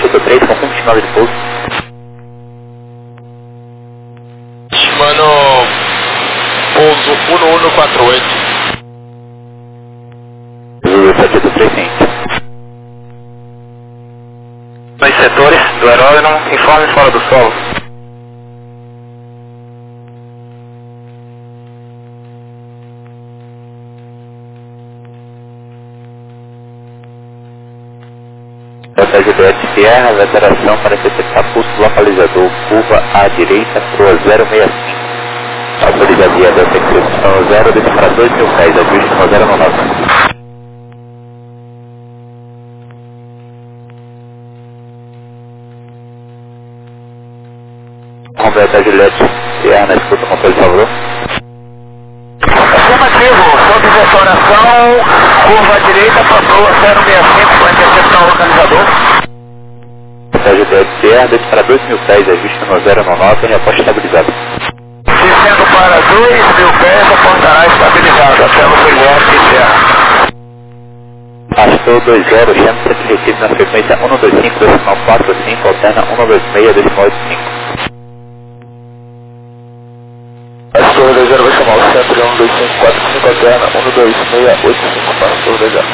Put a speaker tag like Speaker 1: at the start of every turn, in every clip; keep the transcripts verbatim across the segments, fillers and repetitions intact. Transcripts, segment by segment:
Speaker 1: setenta e três, confirme estimado de pouso.
Speaker 2: Estimando pouso um um quatro oito.
Speaker 1: setenta e três, sim.
Speaker 2: Nos setores do aeródromo, informe fora do solo.
Speaker 1: Hotel Juliette Sierra, alteração para interceptar pulso localizador, curva à direita, rua zero seis cinco. Autorizaria da execução zero, desce para dois mil pés, ajuste no zero nove. Hotel Juliette Sierra, na escuta, controle de favor.
Speaker 2: Afirmativo, sob restauração, curva à direita, patroa zero seis cinco para interceptar o localizador.
Speaker 1: Hotel Juliette Sierra, desce para dois mil pés, ajuste no zero nove, reposta estabilizada.
Speaker 2: Descendo para dois mil pés, apontará estabilizado, até no Juliette Sierra.
Speaker 1: Pastor dois zero, chama sempre retido na frequência um dois cinco, decimal quatro cinco, alterna um dois seis, decimal oito cinco.
Speaker 2: Pastor dois zero vai chamar o centro um dois cinco quatro cinco, alterna um dois seis oito cinco, Pastor dois zero.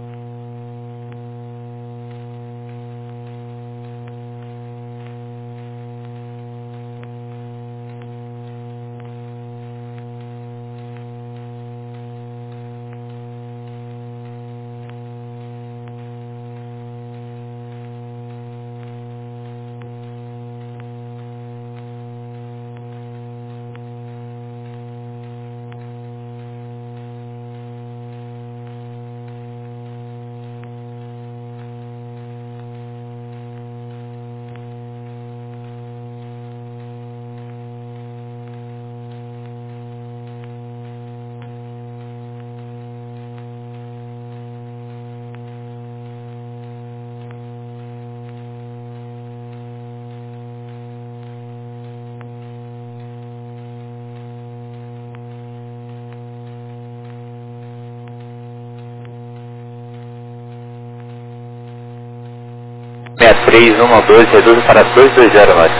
Speaker 1: seis três um dois, reduz para dois dois zero, nós.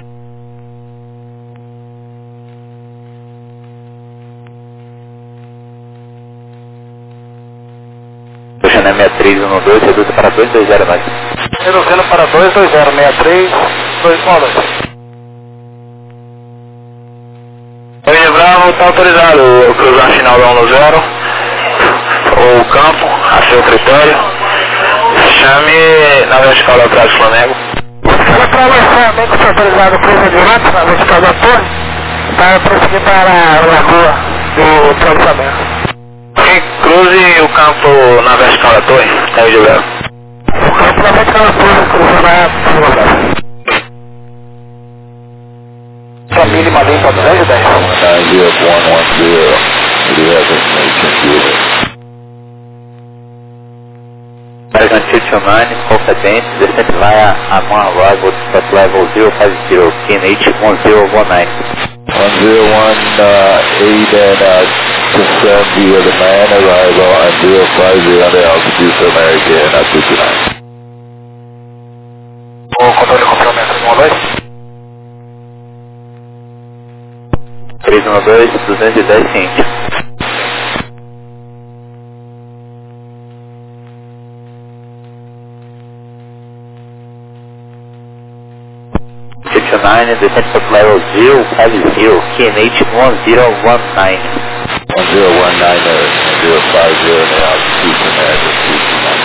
Speaker 1: Puxando seis três um dois, reduz para dois dois zero, nós.
Speaker 2: Reduzindo para dois dois zero, seis três dois um dois. Avenida Bravo, está autorizado o cruzar final da um zero, o campo, a seu critério. Chame na vertical atrás do Flamengo. Ela para lançamento foi autorizado o cruze adiante na vertical da torre para prosseguir para a lagoa do processamento. Sim, cruze o campo na vertical da torre, é o Gilberto. O campo na vertical da torre, cruze na velocidade. Família Malim para duzentos e dez.
Speaker 1: Bragantino Tiomani, competente, descente via Amon Arrival, step level zero five zero, P N H one zero one nine.
Speaker 3: one zero one eight and uh, confirm via the man arrival on zero five zero on the altitude for American at two two nine.
Speaker 2: O controle de complemento um dois.
Speaker 1: três um dois, duzentos e dez, ciente. nine, descent for level zero five zero, K N H one zero one nine.
Speaker 3: one zero one nine and zero five zero and altitude for American two two nine.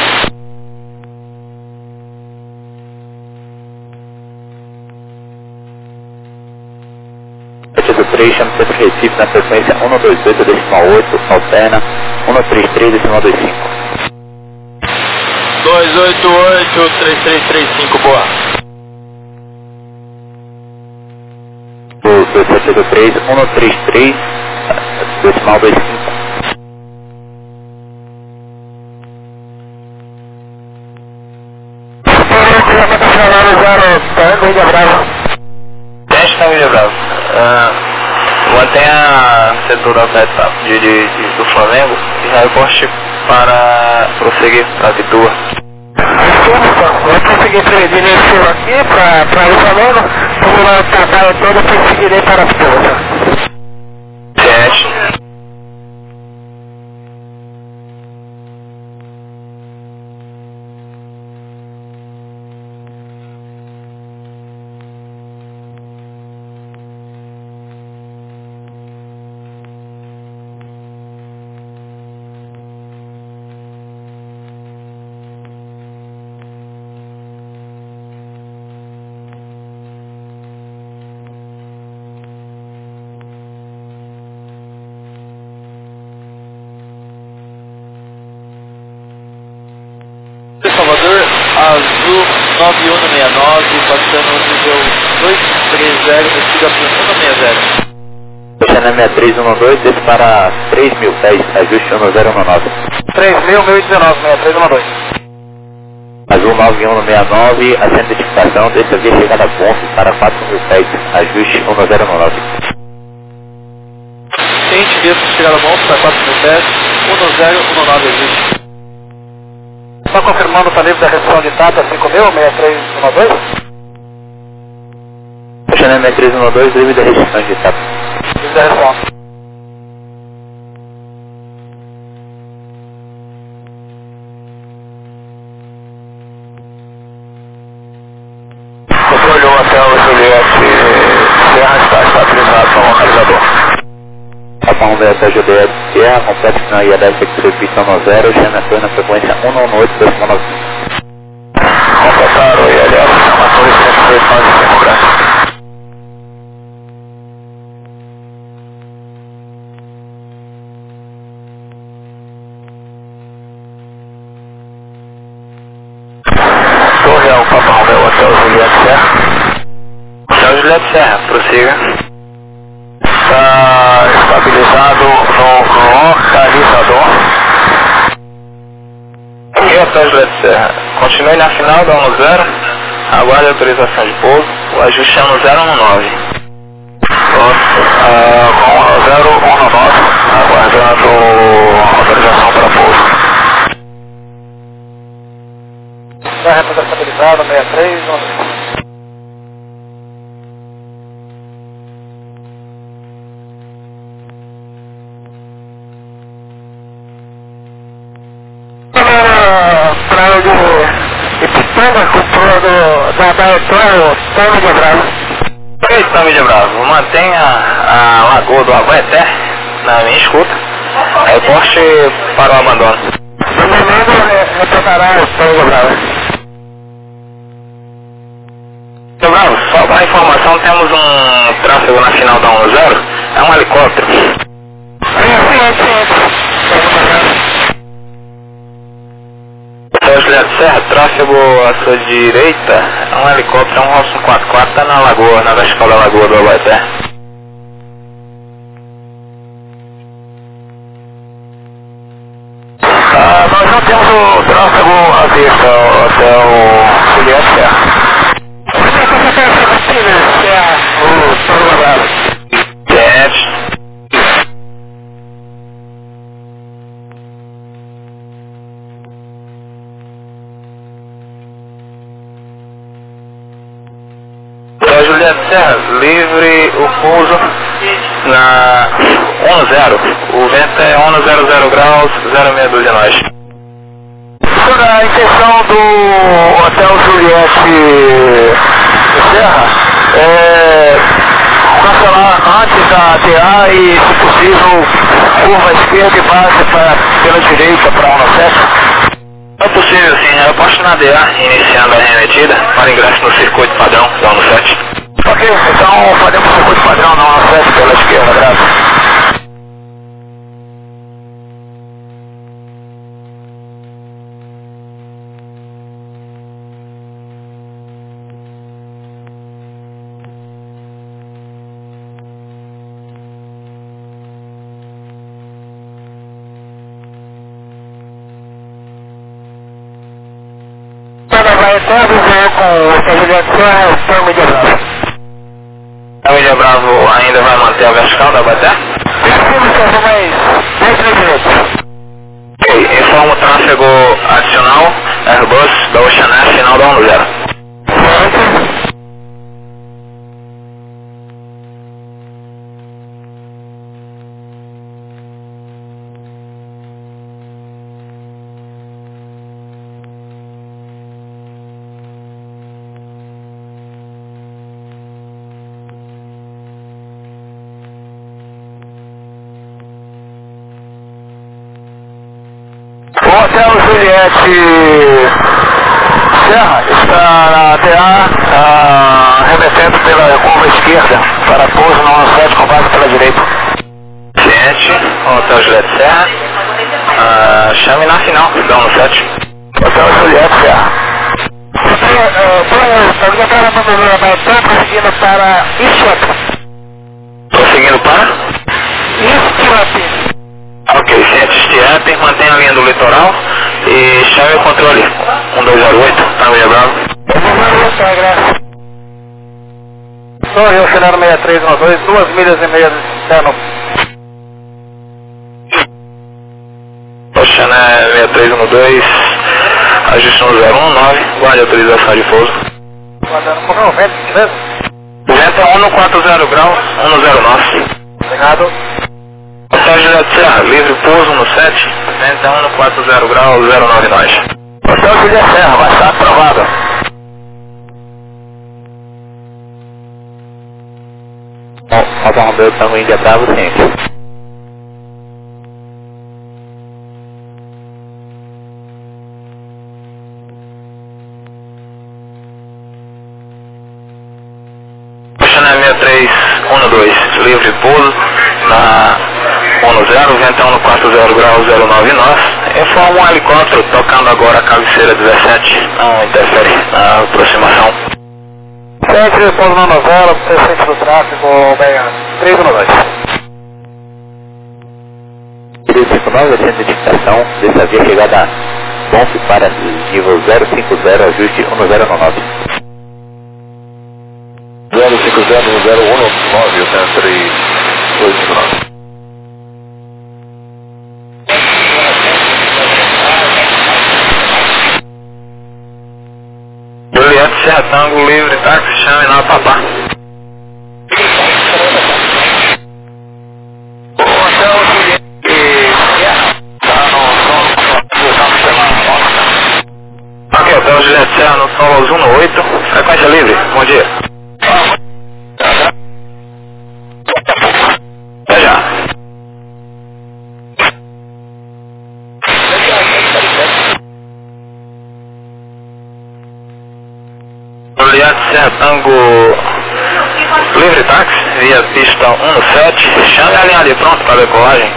Speaker 1: setenta e três, chama sempre Recife na frequência um dois oito, decimal oito, alterna um três três, decimal dois cinco.
Speaker 2: dois oito oito, três três três cinco, boa.
Speaker 1: setenta e três, um três três, decimal dois cinco.
Speaker 2: Teste na Ilha Brava. Uh, mantenha a setor da festa de, de, de, do Flamengo e reporte para prosseguir para a Vitua. Vou conseguir dirigir aqui para para o Flamengo, vou lá o trabalho todo para seguir para a pousa.
Speaker 1: Sete.
Speaker 3: Salvador, azul nove um seis nove, passando o nível dois três zero, descida para cento e sessenta.
Speaker 1: Channel sessenta e três um dois, desce para três mil pés, ajuste um zero um nove.
Speaker 2: três mil, mil e dezenove, sessenta e três um dois.
Speaker 1: Azul nove um seis nove, a identificação, desce a via chegada a pontos para quatro mil pés, ajuste um zero um nove.
Speaker 3: Ciente, via chegada a pontos para quatro mil pés, um zero um nove, ajuste.
Speaker 2: Só confirmando o livre da restrição de Tata cinco mil, sessenta e três um dois.
Speaker 1: Channel sessenta e três um dois, livre da restrição de Tata.
Speaker 2: Livre da restrição.
Speaker 1: Controle um até o Juliette, Serra está estabilizado com o localizador. Japão da até Juliette, Serra, complexo na I L F Expedição no zero, Channel na frequência um nove oito dois nove cinco. Completaram o I L F, chamação de cento e cinco graus. Torre ao Papa Romeu até o Juliette Serra. Até o Juliette Serra, prossiga. Está estabilizado no localizador. E até o Juliette Serra. Continue na final da um zero. Aguarde a autorização de pouso. O ajuste é no zero um nove. Uh, com o zero um nove, aguardando autorização para pouso.
Speaker 2: Serra está estabilizado, sessenta e três um dois. Para o de Pitanga, comprando da Baetório, Tome de Bravo.
Speaker 1: Oi, Tome de Bravo, mantenha a lagoa do Agueté na minha escuta. Reporte para o abandono.
Speaker 2: Domingo retornará o Tome de Bravo.
Speaker 1: Seu Bravo, só para informação, temos um tráfego na final da um zero, é um helicóptero. São Juliette Serra, tráfego à sua direita, é um helicóptero, é um Rosson quatro quatro, está na lagoa, na vertical da lagoa do Agueté. Ah, nós não temos o tráfego à vista até o Juliette Serra. Sete. Então, Juliette Serra, livre o pouso na um zero. O vento é um zero zero graus, zero seis doze nós. Sobre a intenção do Hotel Juliette Serra, é cancelar antes da T A e, se possível, curva esquerda e base pra, pela direita para um sete. É possível sim, eu posto na D A, iniciando a remetida para ingresso no circuito padrão da um sete. Ok, então fazemos o circuito padrão da um sete pela esquerda, graças.
Speaker 2: Vai até viver com o Juliette Serra, o Tome de Bravo.
Speaker 1: Tome de Bravo ainda vai manter a vertical da Agueté?
Speaker 2: Descemos, Sérgio, mais dez minutos.
Speaker 1: Ok, informa o tráfego adicional, Airbus da Ocean
Speaker 2: Hotel Juliette Serra está na T A, ah, remetendo pela curva esquerda para pouso no sete com base pela direita. Ciente, Hotel Juliette Serra, ah, chame na final, dá no sete. Hotel Juliette Serra. Estou prosseguindo para Ischap. Prosseguindo para? Ischap. Ok, ciente, Ischap, mantém a linha do litoral e chame o controle. um dois zero oito, Tango Ilha Bravo. Torre, Oceano sessenta e três um dois, duas milhas e meia de externo. Oceano sessenta e três um dois, ajuste um zero um nove, guarde a autorização de pouso. Guardando um pouco, vento, beleza? Vento é um quatro zero graus, um zero nove. Obrigado. Hotel Juliette Serra, livre pouso no sete, vento é um quatro zero graus, zero nove nós. Hotel Juliette Serra, vai estar aprovado.
Speaker 1: Alfa Romeo, Tango Índia Bravo, ciente.
Speaker 2: sessenta e três um dois, livre pouso na um zero, vento é um quatro zero graus, zero nove nós. Informa um helicóptero tocando agora a cabeceira dezessete, não interfere na aproximação. Sempre pouso no zero, presente do tráfego, três um dois.
Speaker 1: três cinco nove, a identificação dessa via chegada a Bonf para nível zero cinco zero, ajuste um zero nove.
Speaker 3: zero cinco zero zero um nove, o centro dois cinco nove.
Speaker 2: Juliette Serra Tango, livre, táxi, chame na Papá. Hotel Juliette Serra, tá no Ok, Hotel Juliette Serra no Solos um oito, frequência livre, bom dia. Até já. Juliette Serra Tango, livre táxi, via pista um sete, chame a linha de pronto para a decolagem.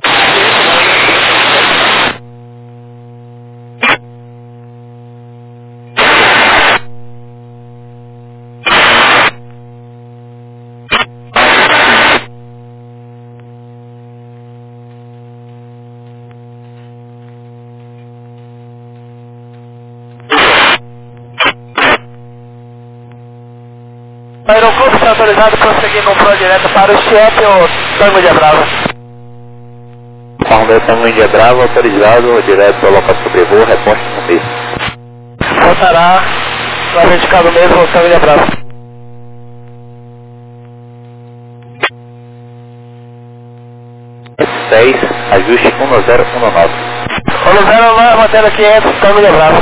Speaker 2: O aeroclube está autorizado a prosseguir com voo direto para o Ischap ou Tango Ilha Brava?
Speaker 1: Alfa Romeo, Tango Índia Bravo, autorizado direto ao local de sobrevoo, reposte no mesmo.
Speaker 2: Voltará na vertical do mesmo, Tango Ilha Brava.
Speaker 1: seis, ajuste um zero um nove.
Speaker 2: um zero nove, mantendo quinhentos, Tango Ilha Brava.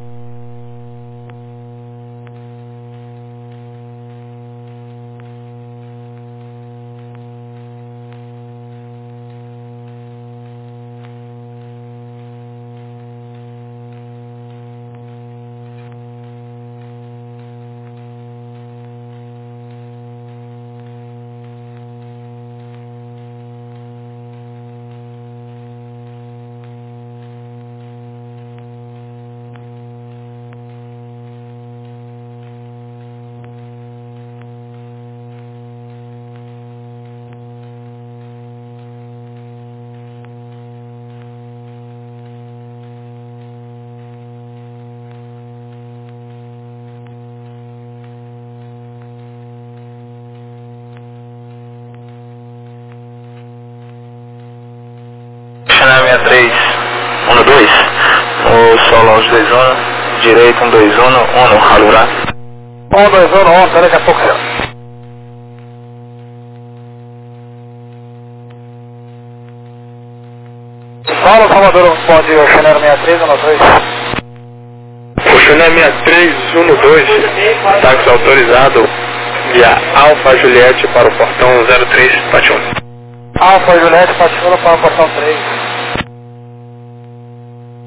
Speaker 2: sessenta e três um dois, o Solos dois um, direito um dois um, um, alurá. um dois um, um, até daqui a pouco. Fala, Salvador, bom dia, Oceano sessenta e três um dois.
Speaker 4: Oceano sessenta e três um dois, táxi autorizado via Alfa Juliette para o portão zero três, Patiúna.
Speaker 2: Alfa Juliette, Patiúna para o portão três.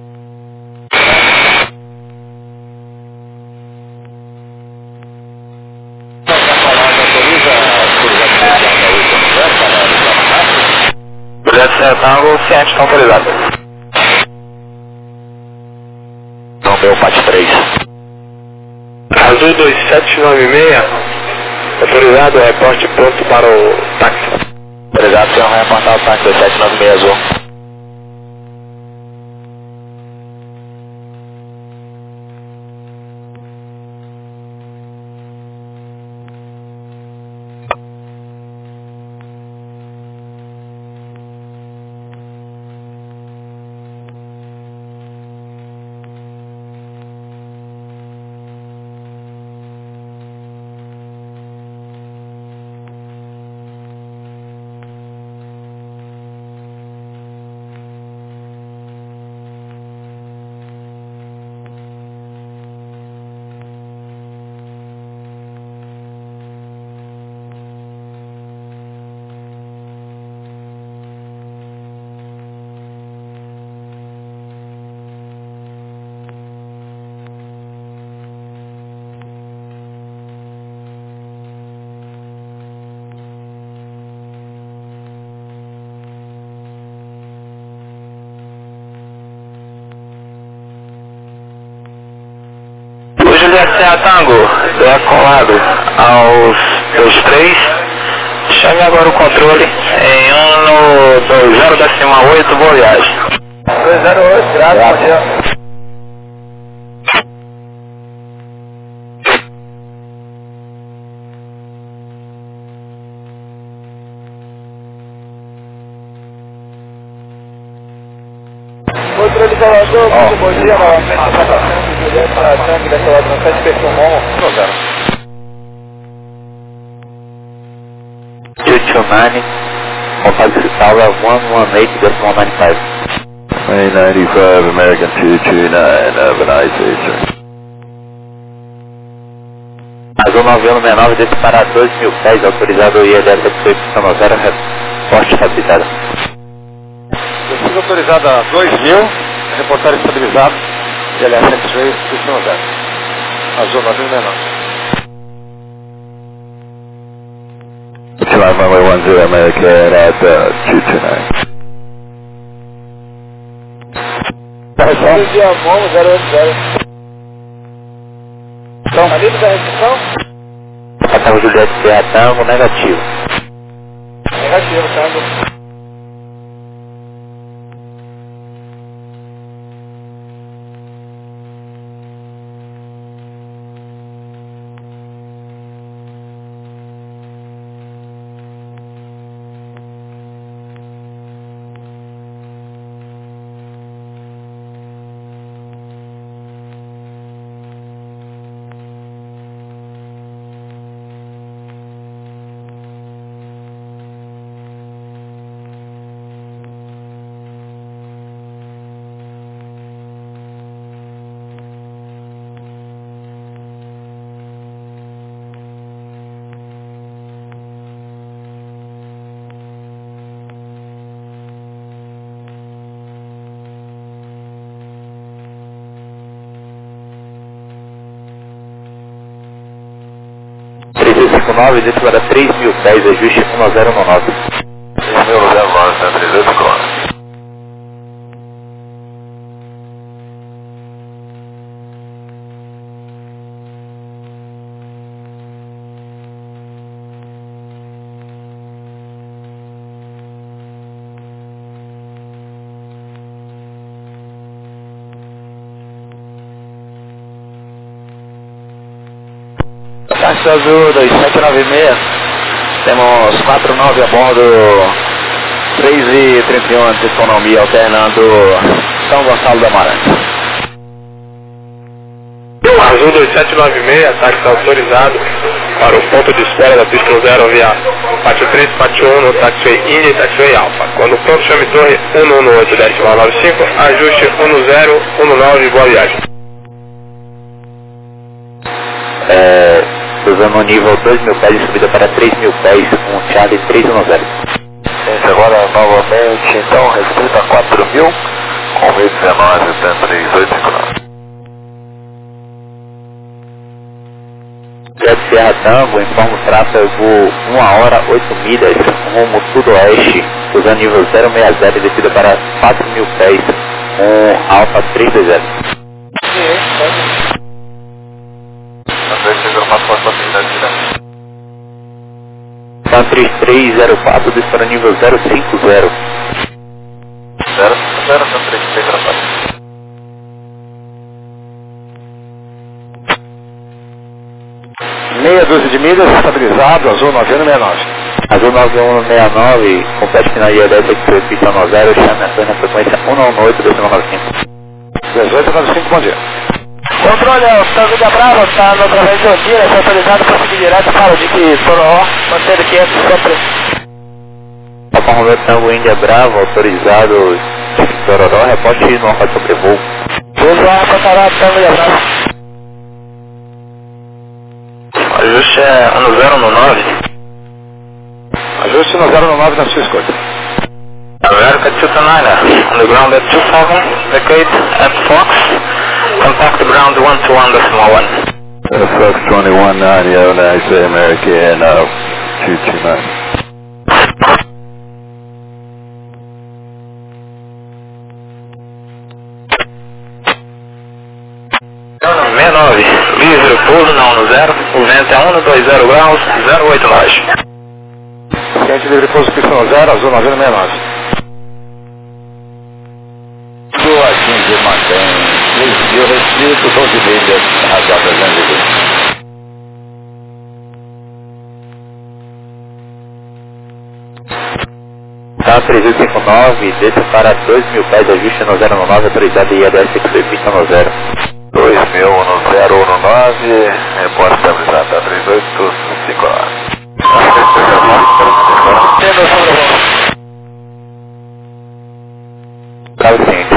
Speaker 2: Serra Tango, ciente, está autorizado.
Speaker 3: Não, meu Pat três.
Speaker 4: Azul dois sete nove seis, autorizado, reporte pronto para o táxi.
Speaker 3: Autorizado, senhor, vai reportar o táxi dois sete nove seis azul.
Speaker 2: Serra Tango, decolado aos dois três, chame agora o controle em um dois zero décima oito, boa viagem.
Speaker 3: dois zero oito, graças, bom dia. Controle Salvador, muito bom dia, novamente a Juliette para a tanque da Salvador no sete Pessoal, zero.
Speaker 1: two two nine, Compact Tower one one eight decimal nine five.
Speaker 3: A ninety-five, American two two nine, have a nice day, sir.
Speaker 1: Azul nove um seis nove, desse para dois mil pés, autorizado I L S Y zero, reporte rapidado.
Speaker 3: Descida autorizada a dois mil, reportar estabilizado, I L S Y zero. Azul nove um seis nove. Flight runway one zero, American at uh, two two nine. Bom dia, bom, zero oito zero. Então, ali da recepção?
Speaker 1: Ataque Juliette Serra Tango, negativo.
Speaker 3: Negativo, Tango.
Speaker 1: três cinco nove, desse para três mil pés, ajuste um zero um nove.
Speaker 3: três mil zero nove, três cinco nove. Táxi Azul dois sete nove seis, temos quatro nove a bordo, três e trinta e um de economia, alternando São Gonçalo do Amarante.
Speaker 4: Azul dois sete nove seis, táxi autorizado para o ponto de espera da pista zero via pátio três, pátio um no taxiway Indy e taxiway Alpha. Quando pronto, chame torre um um oito decimal nove cinco, ajuste um zero um nove, boa viagem.
Speaker 1: É, usando o nível dois mil pés de subida para três mil pés, com Charlie três um zero.
Speaker 3: Gente, agora novamente, então, restrito a quatro mil, com meio dezenove, três oito cinco nove.
Speaker 1: Jet Sierra Tango, informa o tráfego uma hora, oito milhas, rumo sudoeste, usando nível zero seis zero e descida para quatro mil pés, com Alfa três dois zero. Pan três três zero quatro, desce para nível zero cinco zero.
Speaker 3: zero cinco zero, Pan três três zero quatro. Meia dúzia de milhas, estabilizado, azul nove um seis nove.
Speaker 1: Azul nove um seis nove, compete final I A dez oito três pista nove zero, chame a torre na frequência um nove oito dois nove cinco.
Speaker 3: dezoito nove cinco, bom dia.
Speaker 2: Controle, o Tango da Brava está no através de Ondina, está autorizado para seguir direto para o Dique Tororó, mantendo quinhentos sempre.
Speaker 1: Papa Romeo Tango Índia Brava, autorizado Dique Tororó, reporte no Alfa sobrevoo.
Speaker 2: Uso a Cotará, Tango da Brava.
Speaker 4: Ajuste é um zero um nove.
Speaker 3: Ajuste no zero nove na sua escolha.
Speaker 4: America two two nine, on the ground at two seven, vacate at Fox, contact the ground one two one decimal one.
Speaker 3: Uh, Fox twenty-one ninety, oh nine, say American uh, two two nine.
Speaker 4: sessenta e nove, livre pouso na um zero, o vento é um dois zero graus, zero oito nove.
Speaker 3: Ciente livre pouso, pista no zero, azul nove um seis nove. Sua quinze mantém três mil restrito, doze milhas, razão trezentos e vinte.
Speaker 1: Tá três oito cinco nove, desça para dois mil pés, ajuste no zero nove, autorizado I A dez oito três pista no zero.
Speaker 3: dois mil no zero um nove, repórter estabilizado, tá três oito cinco nove.
Speaker 1: Tá ciente.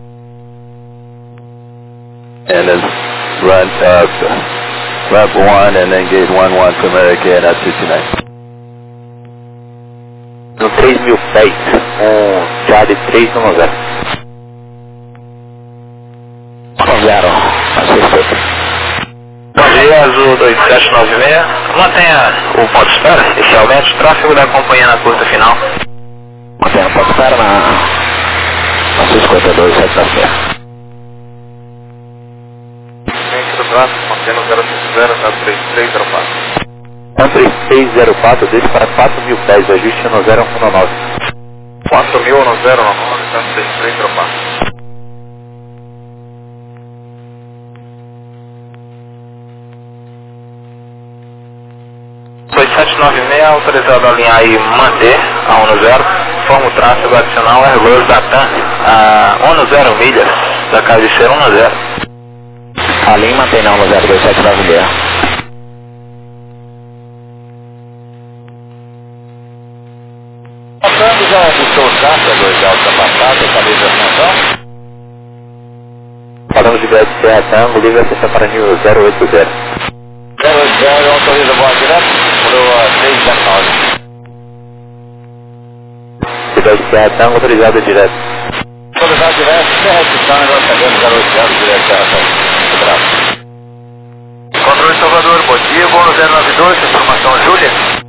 Speaker 3: And then run uh, lap one and then gate one one to American at two two nine.
Speaker 1: No três mil pés, um Charlie três um zero.
Speaker 3: um zero, a sua escolha.
Speaker 4: Bom dia, Azul dois sete nove seis. Mantenha o ponto de espera, inicialmente, o tráfego da companhia na curta final.
Speaker 3: Mantenha o ponto de espera na, na sua escolha dois sete nove seis.
Speaker 4: Centro do tráfego, mantendo o zero cinco zero, zero três três zero quatro.
Speaker 1: Pan três três zero quatro, desce para quatro mil pés, ajuste no zero um nove.
Speaker 4: quatro mil no zero nove, zero três três zero quatro. dois sete nove seis, autorizado a alinhar e manter a um zero, forma o tráfego adicional Airbus da TAM a um zero milhas, da cabeceira um zero.
Speaker 3: A linha mantém na um zero dois sete nove seis. Passando já buscou o tráfego de alta passada, estabilização.
Speaker 1: Falamos de Jet Sierra Tango, livre acessão para nível zero oito zero.
Speaker 3: zero oito zero, autoriza voar direto para três zero nove.
Speaker 1: Jet Sierra Tango, autorizado direto.
Speaker 3: Autorizado direto, certo, então nós sabemos zero oito zero, direto Sierra Tango. Controle Salvador, bom dia, voo no zero nove dois, informação Júlia.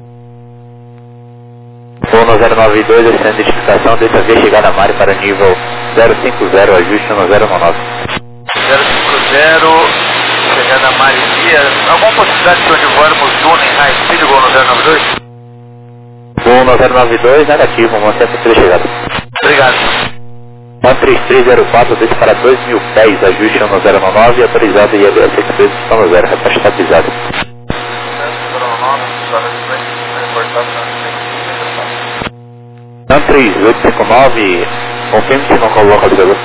Speaker 1: Voo no zero nove dois, extendo identificação, dessa vez chegar a Mari para nível zero cinco zero, ajuste no zero um nove.
Speaker 3: zero cinco zero, chegando a Marizia, alguma possibilidade de onde voarmos Duna em High Speed, voo no zero nove dois?
Speaker 1: Voo no zero nove dois, negativo, mantém a possível chegada.
Speaker 3: Obrigado.
Speaker 1: Pan três três zero quatro, desce para dois mil pés, ajuste no zero nove, autorizado I A dez oito três pista no zero, reposte estabilizado. Pan três oito cinco nove, confirme se não coloca o ligador.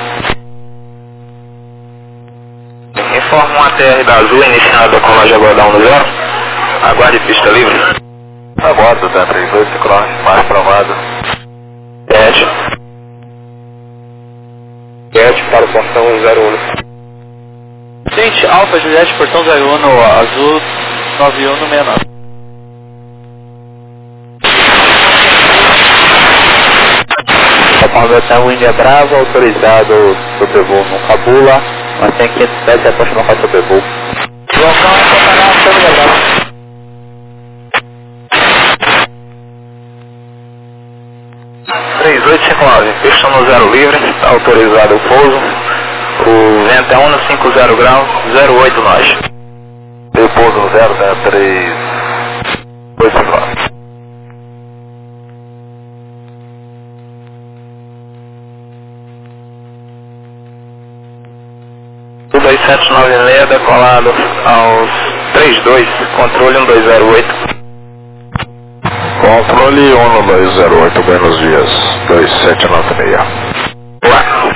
Speaker 4: Informa um A T R da Azul iniciando a colagem agora um zero. Aguarde pista livre.
Speaker 3: Aguardo, tá? três oito cinco nove, mais provado.
Speaker 4: Ed.
Speaker 1: Jet para o portão zero um.
Speaker 2: Gente, Alfa Juliette, portão zero um, Azul nove um seis nove.
Speaker 1: Papa Romeo Tango Índia Brava, autorizado sobrevoo no Cabula, mantém quinhentos pés e aposta no sobrevoo.
Speaker 2: Local é Cotará, Tango da Brava. três oito cinco nove, pista no zero livre, está autorizado o pouso. O vento é um no cinco zero graus, zero oito nós.
Speaker 3: Eu pouso no zero, né? três oito cinco nove.
Speaker 2: dois sete nove seis decolado aos trinta e dois, controle um dois zero oito.
Speaker 3: Controle um dois zero oito, buenos dias, dois sete nove seis.
Speaker 2: Boa.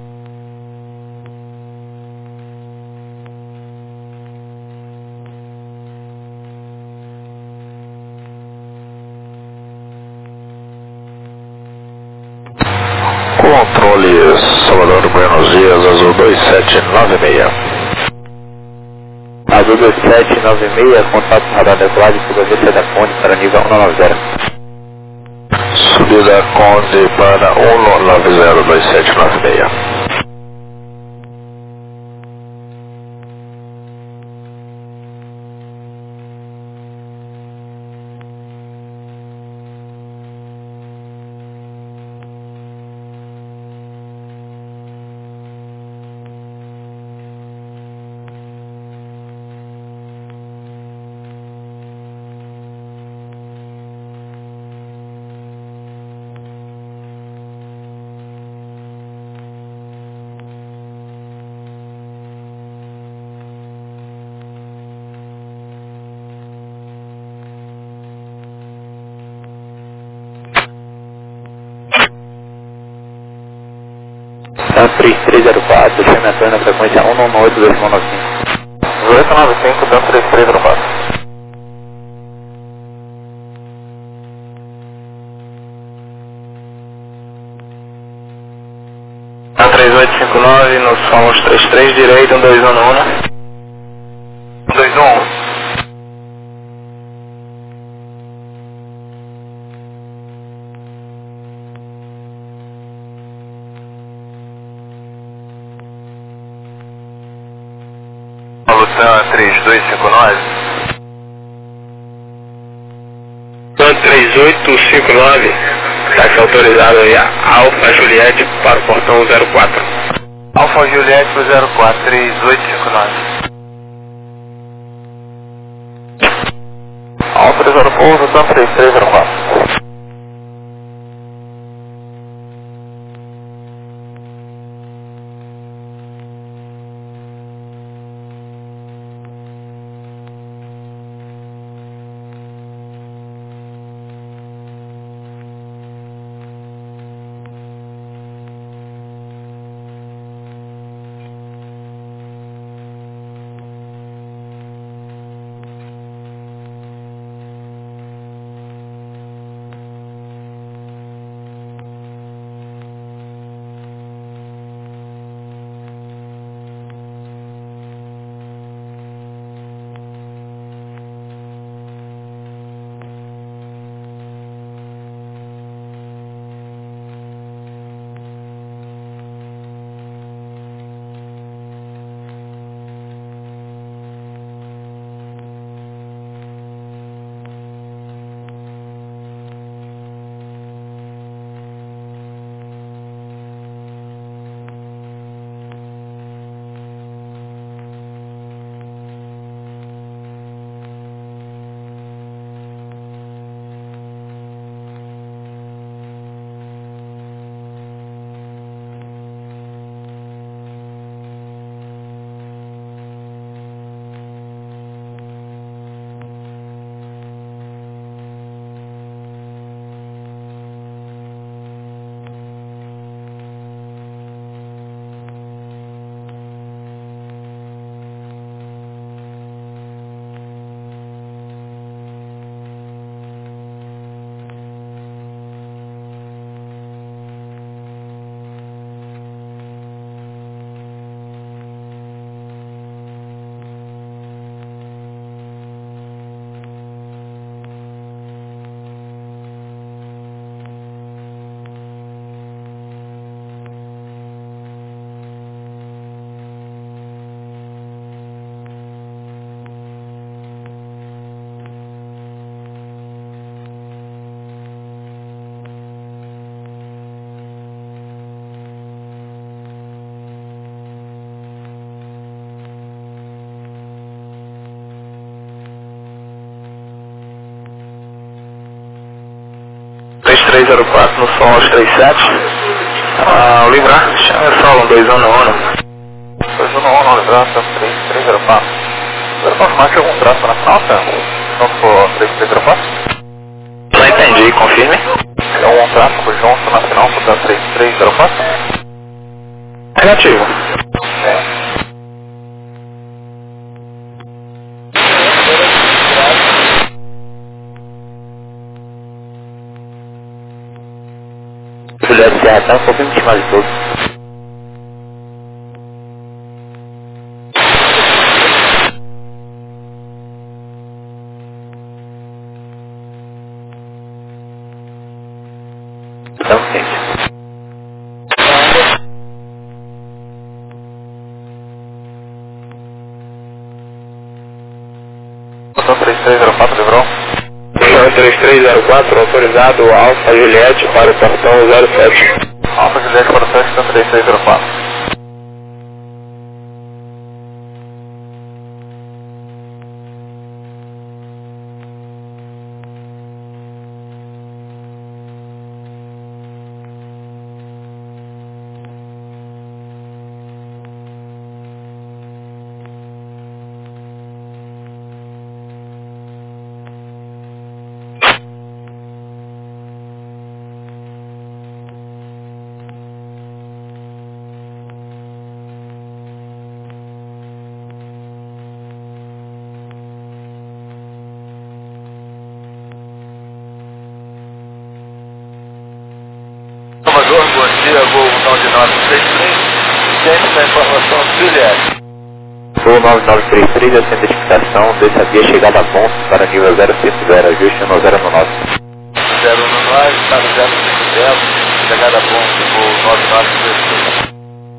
Speaker 3: Controle Salvador, buenos dias, azul dois sete nove seis.
Speaker 1: Azul dois sete nove seis, contato radar decolagem, subida da Conde para nível um nove zero.
Speaker 3: Subida Conde para um nove zero, dois sete nove seis.
Speaker 1: três três zero quatro, chame Antônio na frequência um nove oito dois nove cinco.
Speaker 3: oito nove cinco, Dan três três zero quatro.
Speaker 2: três oito cinco nove, nós somos três três direito, um dois um um. um dois um.
Speaker 3: Lutan três dois cinco nove.
Speaker 4: Lutan três oito cinco nove, táxi autorizado aí, Alfa Juliette para o portão zero quatro.
Speaker 3: Alfa Juliette para o zero quatro, três oito cinco nove. Autorizado pouso, Lutan três três zero quatro.
Speaker 2: três zero quatro no som aos trinta e sete. Ah, livrar, chama só um dois um no ONU.
Speaker 3: dois um no ONU, livrar, três zero quatro. Você pode marcar algum traço na frente? Não for três três zero quatro?
Speaker 2: Não entendi, confirme.
Speaker 3: É um tráfego junto na final, portanto três três zero quatro?
Speaker 2: Negativo.
Speaker 3: É.
Speaker 1: Juliette Serra, tá? Confirme de mais de todos. Estamos cientes.
Speaker 3: Portanto três três zero quatro, livrou?
Speaker 4: três três zero quatro, autorizado Alfa Juliette para o portão zero sete.
Speaker 3: Alfa Juliette para o sete, três três zero quatro. Salvador, bom dia, voo nove nove três três, ciente da informação Juliette.
Speaker 1: Voo nove nove três três, essa identificação, desça a via chegada a ponto para nível zero cinco zero, ajuste no zero no nove.
Speaker 3: zero no nove, está no zero cinco zero, chegada a ponto, voo nove nove três três.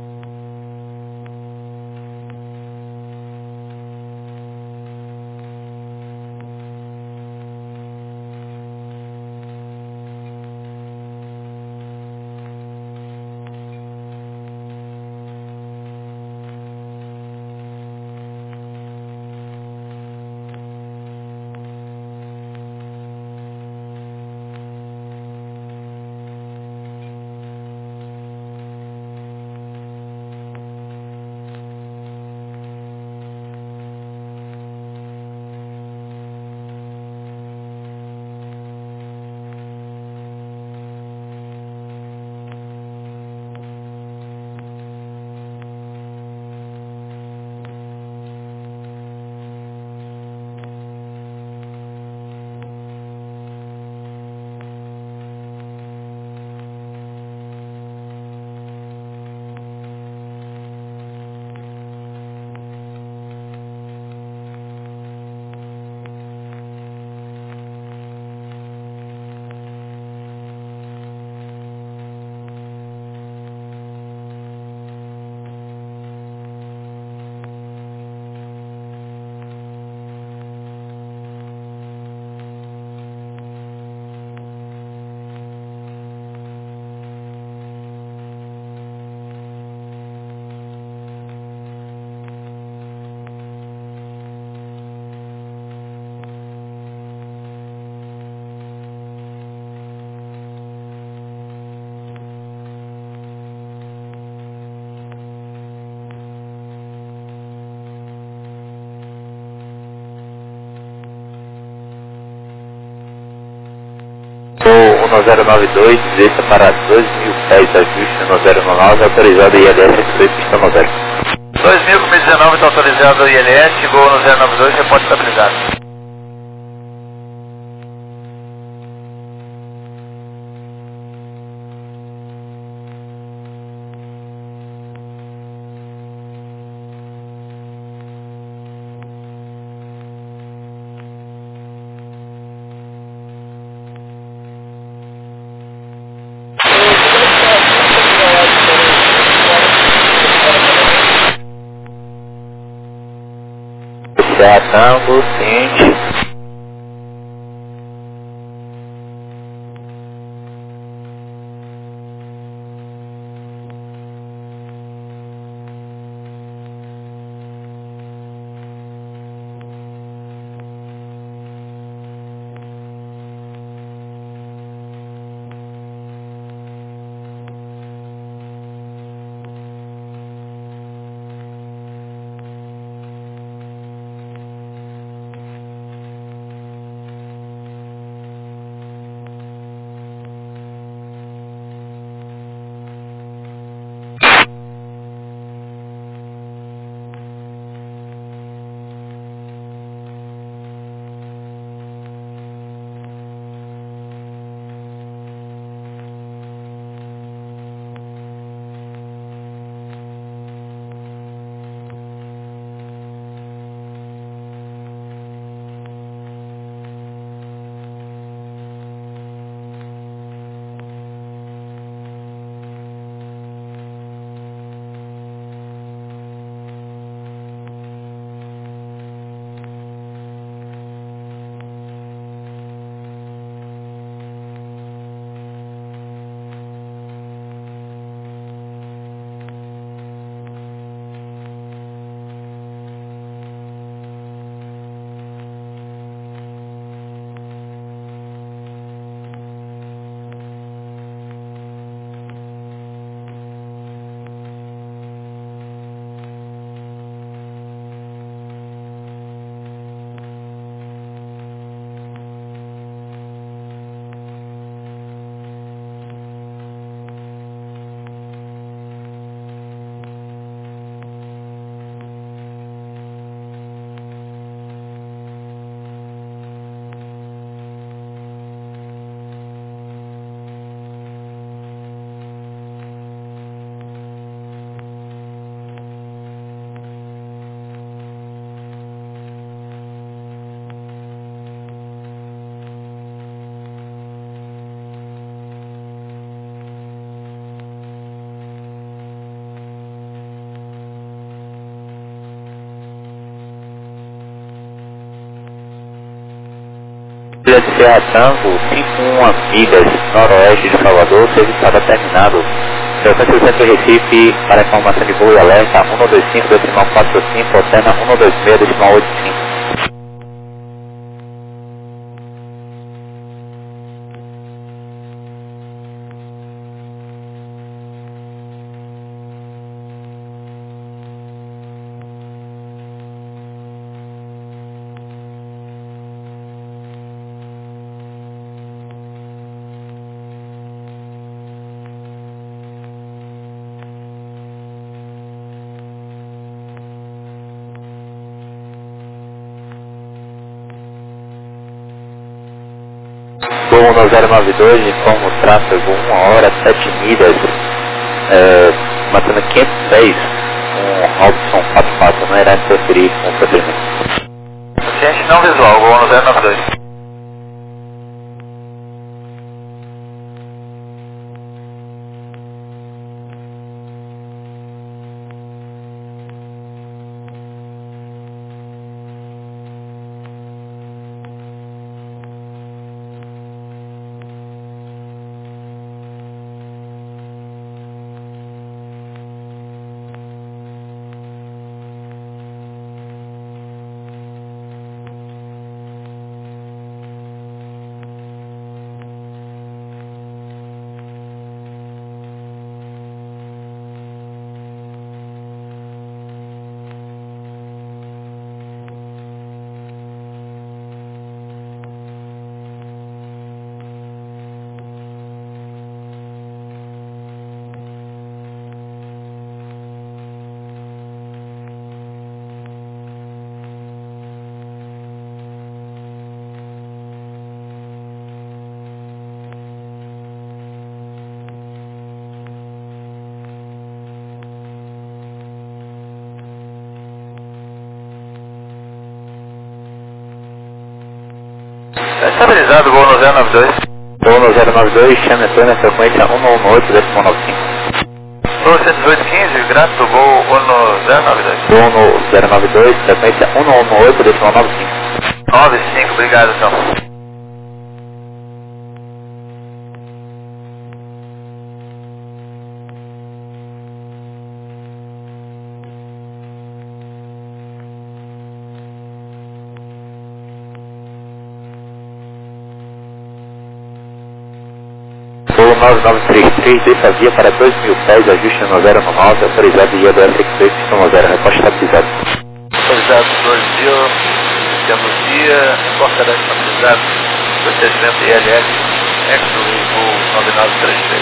Speaker 1: no zero nove dois, desça para dois mil pés, ajuste no zero nove, autorizado I L S dois, pista no zero.
Speaker 3: dois mil com dezenove está autorizado o I L S, voo no zero nove dois, você pode estabilizar.
Speaker 1: Serra Tango, ciente. Ilha de Serra Tango, cinquenta e uma milhas noroeste de Salvador, serviço estava terminado. Frequência do Centro Recife, para informação de voo e alerta, um dois cinco, decimal quatro cinco, Otena um dois seis, decimal oito cinco. Voo no zero nove dois, informa o tráfego uma hora, sete milhas, é, matando quinhentos e seis, um Robson quatro quatro, não irá interferir com o procedimento.
Speaker 3: Paciente não visual, voo no zero nove dois. Estabilizado, voo no zero nove dois.
Speaker 1: Voo no zero nove dois, chame a na frequência um um oito, decimal nove cinco.
Speaker 3: Voo cento e dezoito quinze, grato, voo no zero nove dois.
Speaker 1: Voo no zero nove dois, frequência um um oito, decimal nove cinco.
Speaker 3: nove cinco, obrigado então.
Speaker 1: Voo nove nove três três, desça a via para dois mil pés, ajuste no zero nove, autorizado I A do F X dois, pistão zero, reposta estabilizado.
Speaker 3: Autorizado dois mil, temos dia, portaria estabilizado, procedimento I L S, Exo e voo nove nove três três.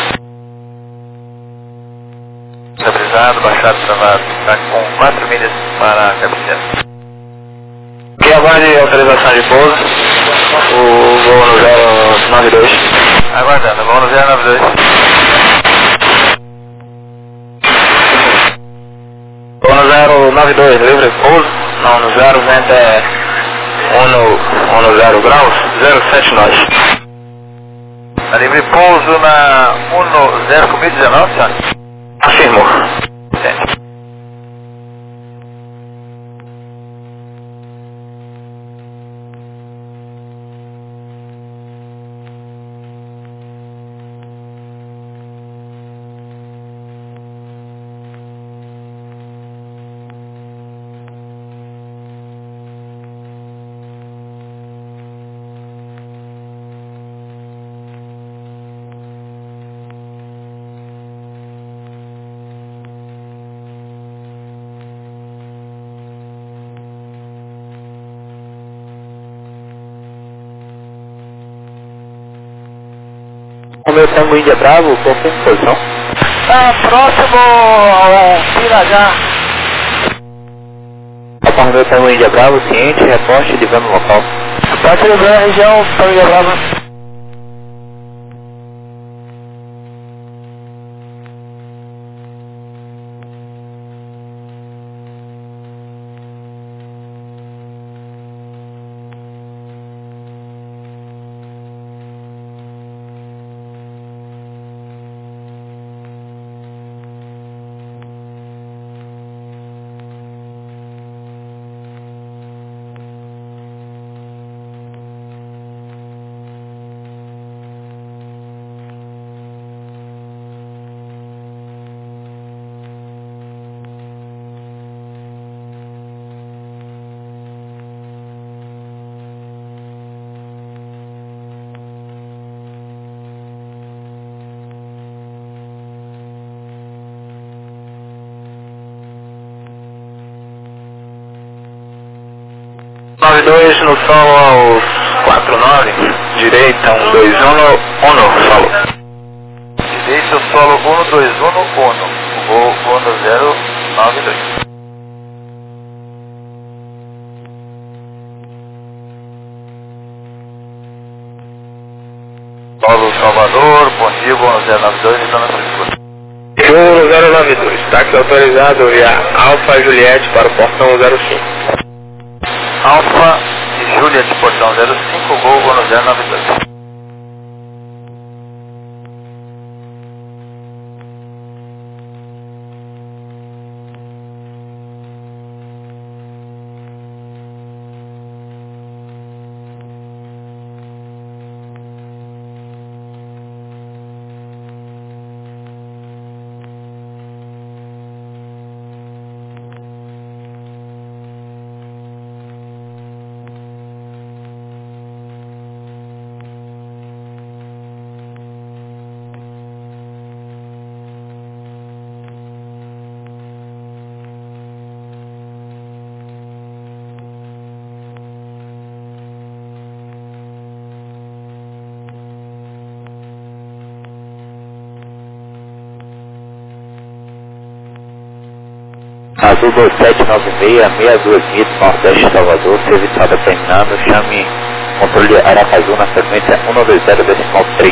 Speaker 3: Estabilizado, baixado, travado, está com quatro milhas para a cabeceira.
Speaker 2: Que aguarde autorização de pouso, o voo no zero nove dois.
Speaker 3: Aguardando, voo no zero nove dois.
Speaker 2: Voo no zero nove dois, livre pouso, não, no zero vento é um no, um no zero graus, zero sete nós.
Speaker 3: Tá livre pouso na um no zero comigo dezenove, senhor?
Speaker 2: Afirmo.
Speaker 3: Certo.
Speaker 1: O meu Tango Índia Bravo, qual foi a posição?
Speaker 3: Tá próximo ao Pirajá.
Speaker 1: Alfa Romeo Tango Índia Bravo, ciente, reporte de van no local.
Speaker 3: Pode levar a região Tango Índia Bravo.
Speaker 2: nove dois no solo aos quatro nove, direita um dois um, um, solo.
Speaker 3: Direita solo um dois um, um, voo um zero nove dois. Solo Salvador, bom dia, voo zero nove dois, então na segunda.
Speaker 4: Voo zero nove dois, táxi autorizado via Alfa Juliette para o portão zero cinco.
Speaker 3: Alfa e Juliette, portão zero cinco, voo no zero nove dois.
Speaker 1: Azul dois sete nove seis, sessenta e dois milhas, Nordeste Salvador, serviço está terminado, chame controle Aracaju na frequência um nove zero decimal três.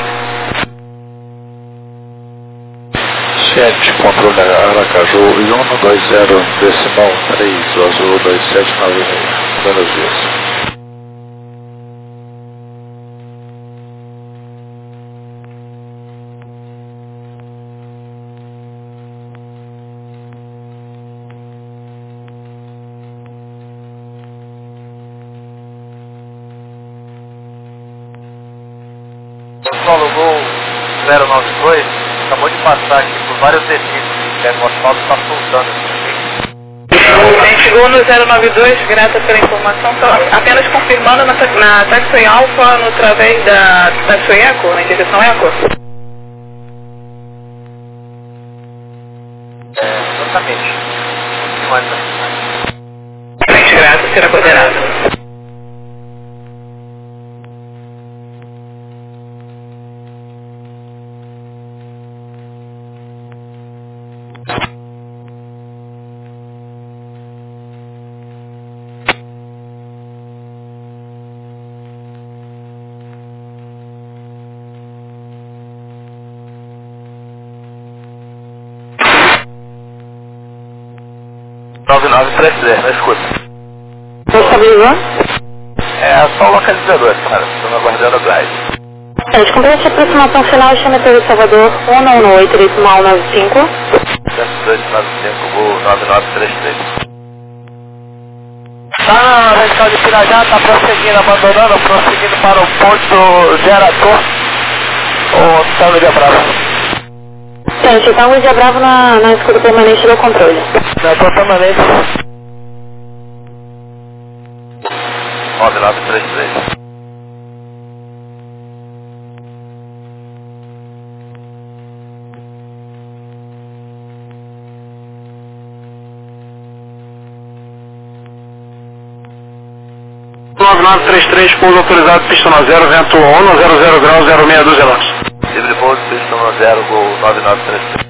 Speaker 3: sete, controle Aracaju, um dois zero decimal três, o Azul dois sete nove seis, buenos dias. Solo Gol zero nove dois acabou de passar aqui por vários decímetros, né? O asfalto está soltando aqui.
Speaker 5: A gente chegou no zero nove dois, grata pela informação, só apenas confirmando na, na Taxi Alfa no através da Taxi Eco, na direção Eco.
Speaker 3: É, exatamente. Mais
Speaker 5: Frente grata será coordenada.
Speaker 3: nove nove três três, não escuta.
Speaker 5: Você estabilizou?
Speaker 3: É só o localizador, cara. Estamos aguardando o drive.
Speaker 5: Gente, complete a aproximação final, chama de Salvador um nove oito decimal nove cinco.
Speaker 3: sete dois nove cinco, voo nove nove três três. Tá na radical de Pirajá, tá prosseguindo, abandonando, prosseguindo para o ponto Gerator. Ou tá no Ilha Brava?
Speaker 5: Gente, então o Ilha Bravo na, na escuta permanente do controle.
Speaker 3: Na escuta permanente. nove nove três três.
Speaker 2: nove nove três três, pouso autorizado, pista no zero, vento um, zero zero grau, zero seis dois relax.
Speaker 3: Livre pouso, pista no zero, gol nove nove três três.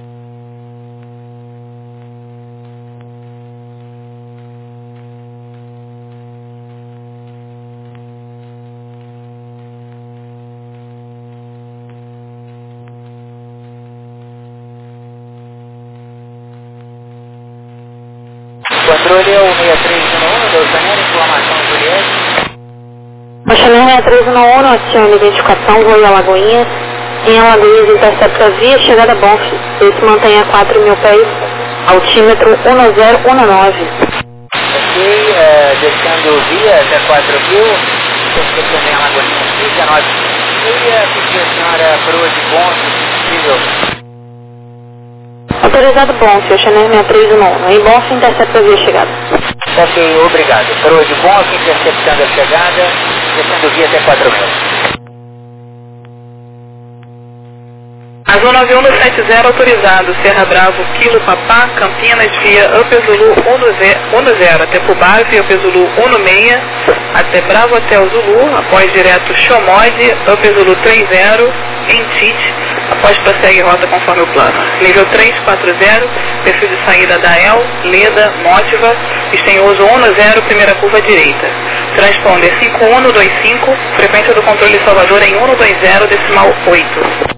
Speaker 6: Controle é o seis três um um, do Janela, inflamação Juliette.
Speaker 5: O Chanel seis três um um, aciona identificação, voo em Alagoinhas. Em Alagoinhas, intercepta via, chegada Bonf. Esse mantém a quatro mil pés, altímetro um zero um nove.
Speaker 6: Ok, é, descendo via até quatro mil, você também Alagoinhas, dezenove. Eu ia pedir a senhora proa de Bonf, se possível.
Speaker 5: Autorizado Bonf, o Chanel seis três um um. Em Bonf, intercepta via, chegada.
Speaker 6: Ok, obrigado. Proa de Bonf, interceptando a chegada, descendo via até quatro mil.
Speaker 7: Azul nove um no sete zero autorizado, Serra Bravo, Kilo Papá, Campinas, via Upper Zulu um zero, até Pubave, Upper Zulu um seis, até Bravo Hotel Zulu, após direto Xomode, Upper Zulu três zero, em Tite, após prossegue rota conforme o plano. Nível três quatro zero, perfil de saída da El, Leda, Mótiva, estenhoso um zero, primeira curva direita. Transponder cinco um dois cinco, frequência do controle Salvador em um dois zero, decimal oito.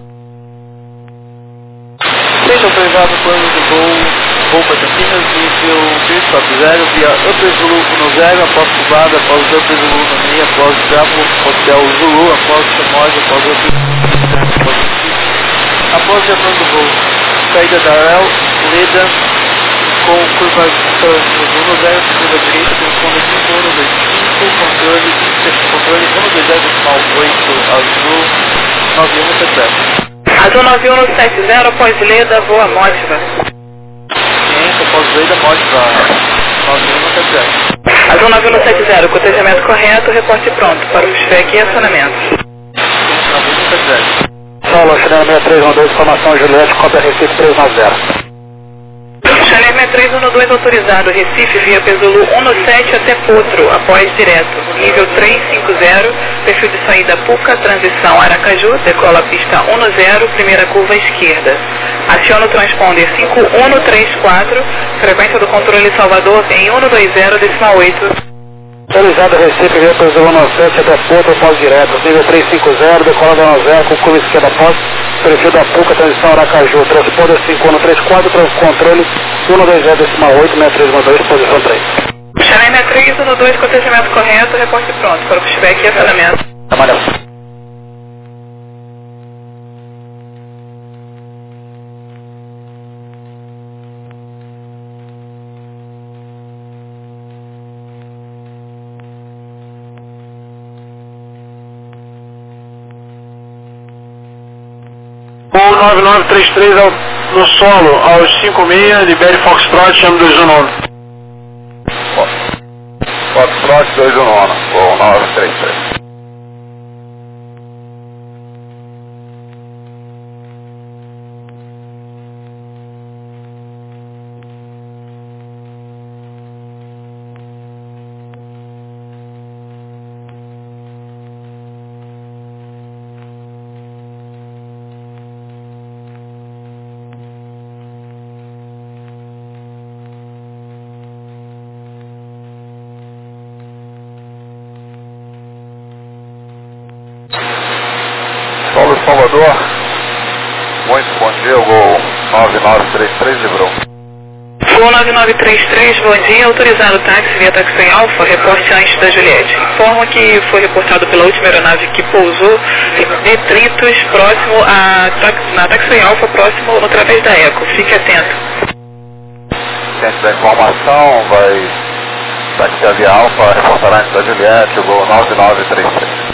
Speaker 3: Seja autorizado o plano de voo, voo para Campinas, nível três quatro zero, via Upper Zulu um zero, após Cubada, após Upper Zulu um seis, após Bravo Hotel Zulu, após Chamode, após Upper após após retorno do voo. Saída da Arel, Leda, com curva um zero, curva direita, corresponde a cinco um dois cinco, controle, controle um dois zero, decimal oito, azul, nove um sete zero.
Speaker 7: Azul nove um no sete zero, após Leda, voa Mótiva.
Speaker 3: Ciência, após Leda, Mótiva, nove um sete zero.
Speaker 7: Azul nove um no sete zero, cotejamento correto, reporte pronto para o S F E C e acionamento.
Speaker 3: Ciência, nove um sete zero.
Speaker 1: Solo, Chanel seis três um dois, formação Juliette, cópia Recife três nove zero.
Speaker 7: Chanel seis três um dois autorizado, Recife, via Pesulu um sete até Potro, após direto. Nível três cinco zero, perfil de saída Puca, transição Aracaju, decola pista um zero, primeira curva esquerda. Aciona o transponder cinco um três quatro, frequência do controle Salvador em um dois zero, decimal oito.
Speaker 1: Autorizado Recife, via Pesulu um sete até Potro, após direto. Nível três cinco zero, decola um zero, com curva esquerda após, perfil da Puca, transição Aracaju, transponder cinco um três quatro, controle um dois zero, decimal oito, seis três um dois, posição três.
Speaker 7: Chanel seis três um dois, cotejamento correto, reporte pronto para o S F E C e acionamento.
Speaker 1: Amarelo.
Speaker 4: O nove nove três três no solo, aos cinco seis, libere Foxtrot, chame dois um nove.
Speaker 1: Foxtrot dois um nove, voo nove três três. Solo Salvador, muito bom dia, voo nove nove três três, livrou.
Speaker 7: Voo nove nove três três, bom dia, autorizado táxi via Taxi Alfa, reporte antes da Juliette. Informo que foi reportado pela última aeronave que pousou detritos próximo a, na Taxi Alfa, próximo no través da Eco, fique atento.
Speaker 1: Ciente da informação, vai Taxi Via Alfa, reportará antes da Juliette, voo nove nove três três.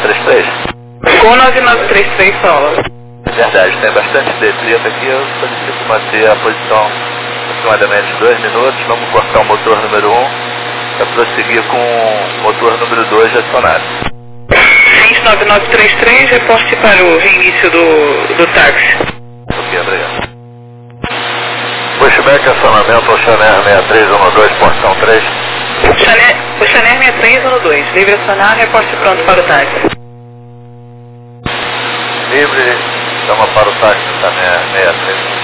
Speaker 1: três três?
Speaker 7: Gol nove nove três três, solo.
Speaker 1: É verdade, tem bastante detrito aqui, eu solicito manter a posição aproximadamente dois minutos, vamos cortar o motor número um para prosseguir com o motor número dois acionado.
Speaker 7: Vinte nove nove três três, reporte para o reinício do, do táxi.
Speaker 1: Ok, obrigado. Pushback, acionamento ao Chanel seis três um dois, porção três.
Speaker 7: O Chanel seis três um dois, livre acionar, reporte pronto para o táxi.
Speaker 1: Livre, chama para o táxi, Chanel seis três.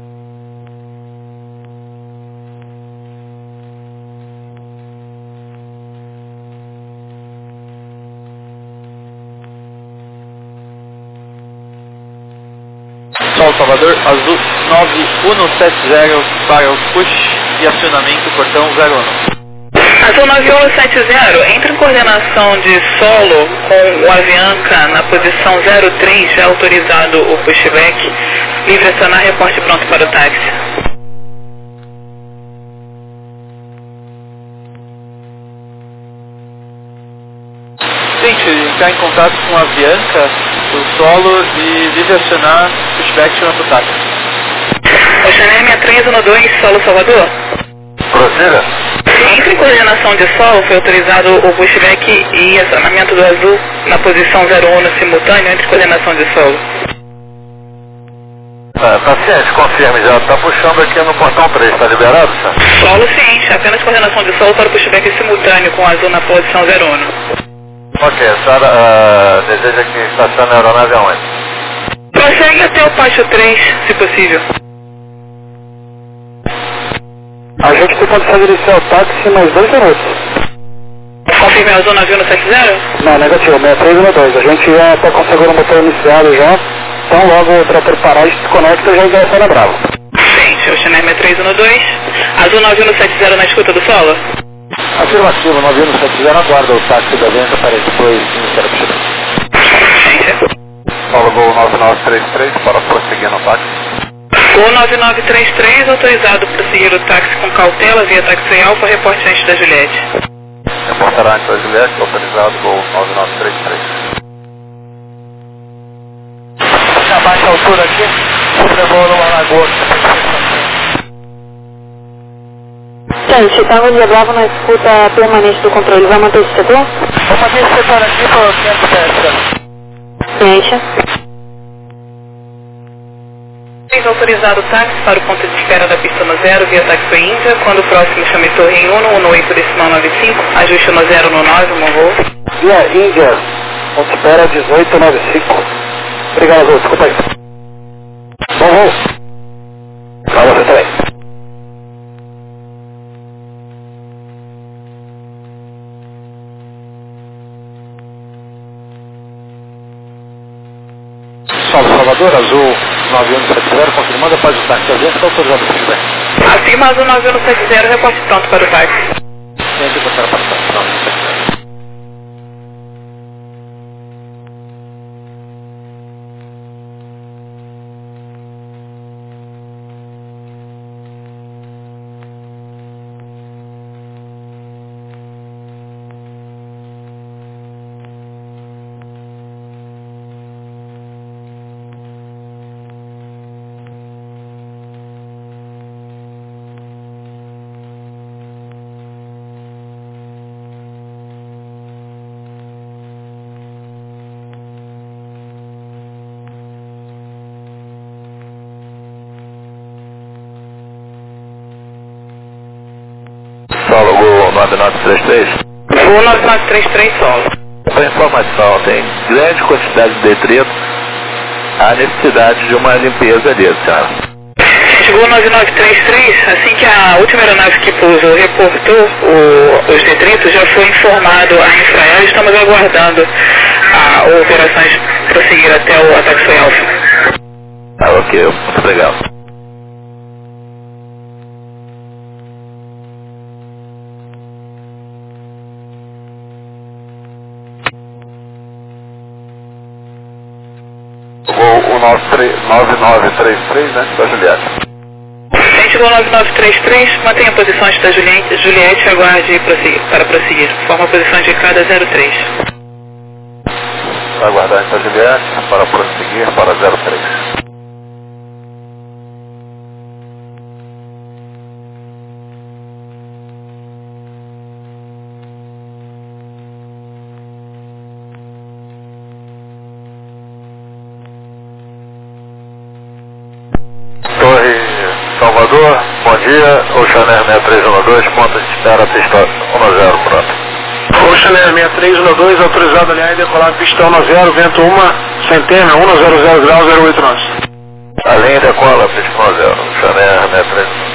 Speaker 3: Sol Salvador, azul nove um sete zero para o push e acionamento portão zero um.
Speaker 7: Azul nove um sete zero, entra em coordenação de solo com o Avianca na posição zero três, já autorizado o pushback. Livre acionar, reporte pronto para o táxi.
Speaker 3: Gente, entrar em contato com a Avianca, o solo e livre acionar pushback chama pro táxi.
Speaker 7: O Chanel seis três um dois, solo Salvador.
Speaker 1: Prossiga.
Speaker 7: Entre em coordenação de solo, foi autorizado o pushback e acionamento do azul na posição zero um no simultâneo, entre coordenação de solo.
Speaker 1: Ah, paciente, confirme, já está puxando aqui no portão três, está liberado, senhor?
Speaker 7: Solo ciente, apenas coordenação de solo para o pushback simultâneo com o azul na posição zero um.
Speaker 1: Ok, a senhora uh, deseja que estacione a aeronave aonde?
Speaker 7: Prossegue até o pátio três, se possível.
Speaker 3: A gente pode fazer iniciar o táxi mais dois minutos.
Speaker 7: Confirme a zona nove um sete zero?
Speaker 3: Não, negativo, seis três um dois. A gente já está com o seguro motor iniciado já. Então logo o trator parar, a gente se conecta e já ingressa na Bravo.
Speaker 7: Gente, o Chanel seis três um dois. Azul nove um sete zero na escuta do solo?
Speaker 3: Afirmativo, nove um sete zero, aguarda o táxi da Avianca para depois iniciar o puxamento.
Speaker 7: Gente.
Speaker 1: Solo Gol nove nove três três para prosseguir no táxi.
Speaker 7: Gol nove nove três três, autorizado para seguir o táxi com cautela via táxi Alfa, reporte antes da Juliette.
Speaker 1: Reportará antes da Juliette, autorizado Gol nove nove três três.
Speaker 3: A baixa altura aqui, sobrevoa numa lagoa.
Speaker 5: Gente, estava de Bravo na escuta permanente do controle. Vai manter esse setor?
Speaker 3: Vamos manter esse setor aqui para o centro dessa.
Speaker 5: Ciente.
Speaker 7: Autorizado o táxi para o ponto de espera da pista no zero via táxi Índia. Quando o próximo chame torre em Uno, Uno oito decimal nove cinco, ajuste no zero no nove, um voo.
Speaker 3: Via Índia, ponto de espera dezoito nove cinco. Obrigado, Azul, desculpa aí. Bom voo. Pra você também. Salvador, Azul nove um sete zero, confirmando após o táxi Avianca, está autorizado o pushback.
Speaker 7: Acima Azul nove um sete zero, reporte pronto para o táxi.
Speaker 3: Sempre passar para o táxi nove um sete zero.
Speaker 1: Solo Gol nove nove três três.
Speaker 7: Gol nove nove três três, solo.
Speaker 1: Para informação, tem grande quantidade de detrito, há necessidade de uma limpeza ali, senhora.
Speaker 7: Chegou nove nove três três, assim que a última aeronave que pousou reportou o, os detritos, já foi informado a Infraero e estamos aguardando a, a operações prosseguir até o ataque Alfa.
Speaker 1: Ah, ok, muito obrigado. O nove nove três três, né, da Juliette.
Speaker 7: Gente, Gol nove nove três três, mantenha a posição da Juliette, Juliette e aguarde prosseguir, para prosseguir. Forma a posição indicada zero três.
Speaker 3: Aguardar essa Juliette para prosseguir para zero três.
Speaker 2: Torre Salvador, bom dia, Oceaner seis três um dois, ponto de espera, pista um zero, pronto.
Speaker 4: Oceaner seis três um dois, autorizado a linha decolar pista um zero, vento uma centena, um zero zero grau, zero oito nós.
Speaker 2: A linha decola, pista um zero, Oceaner seis três um.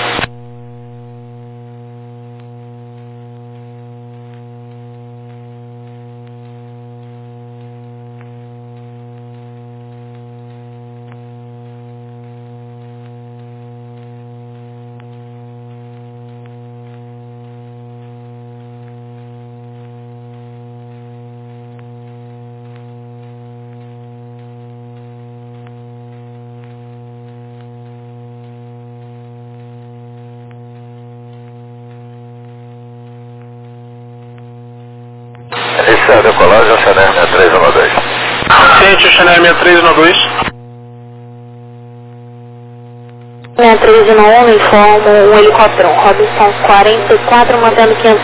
Speaker 2: Iniciar a decolagem, Oceaner seis três um dois.
Speaker 4: Ciente, Oceaner seis três um dois.
Speaker 5: seis três um um, informo um helicóptero Robinson quarenta e quatro, mantendo quinhentos.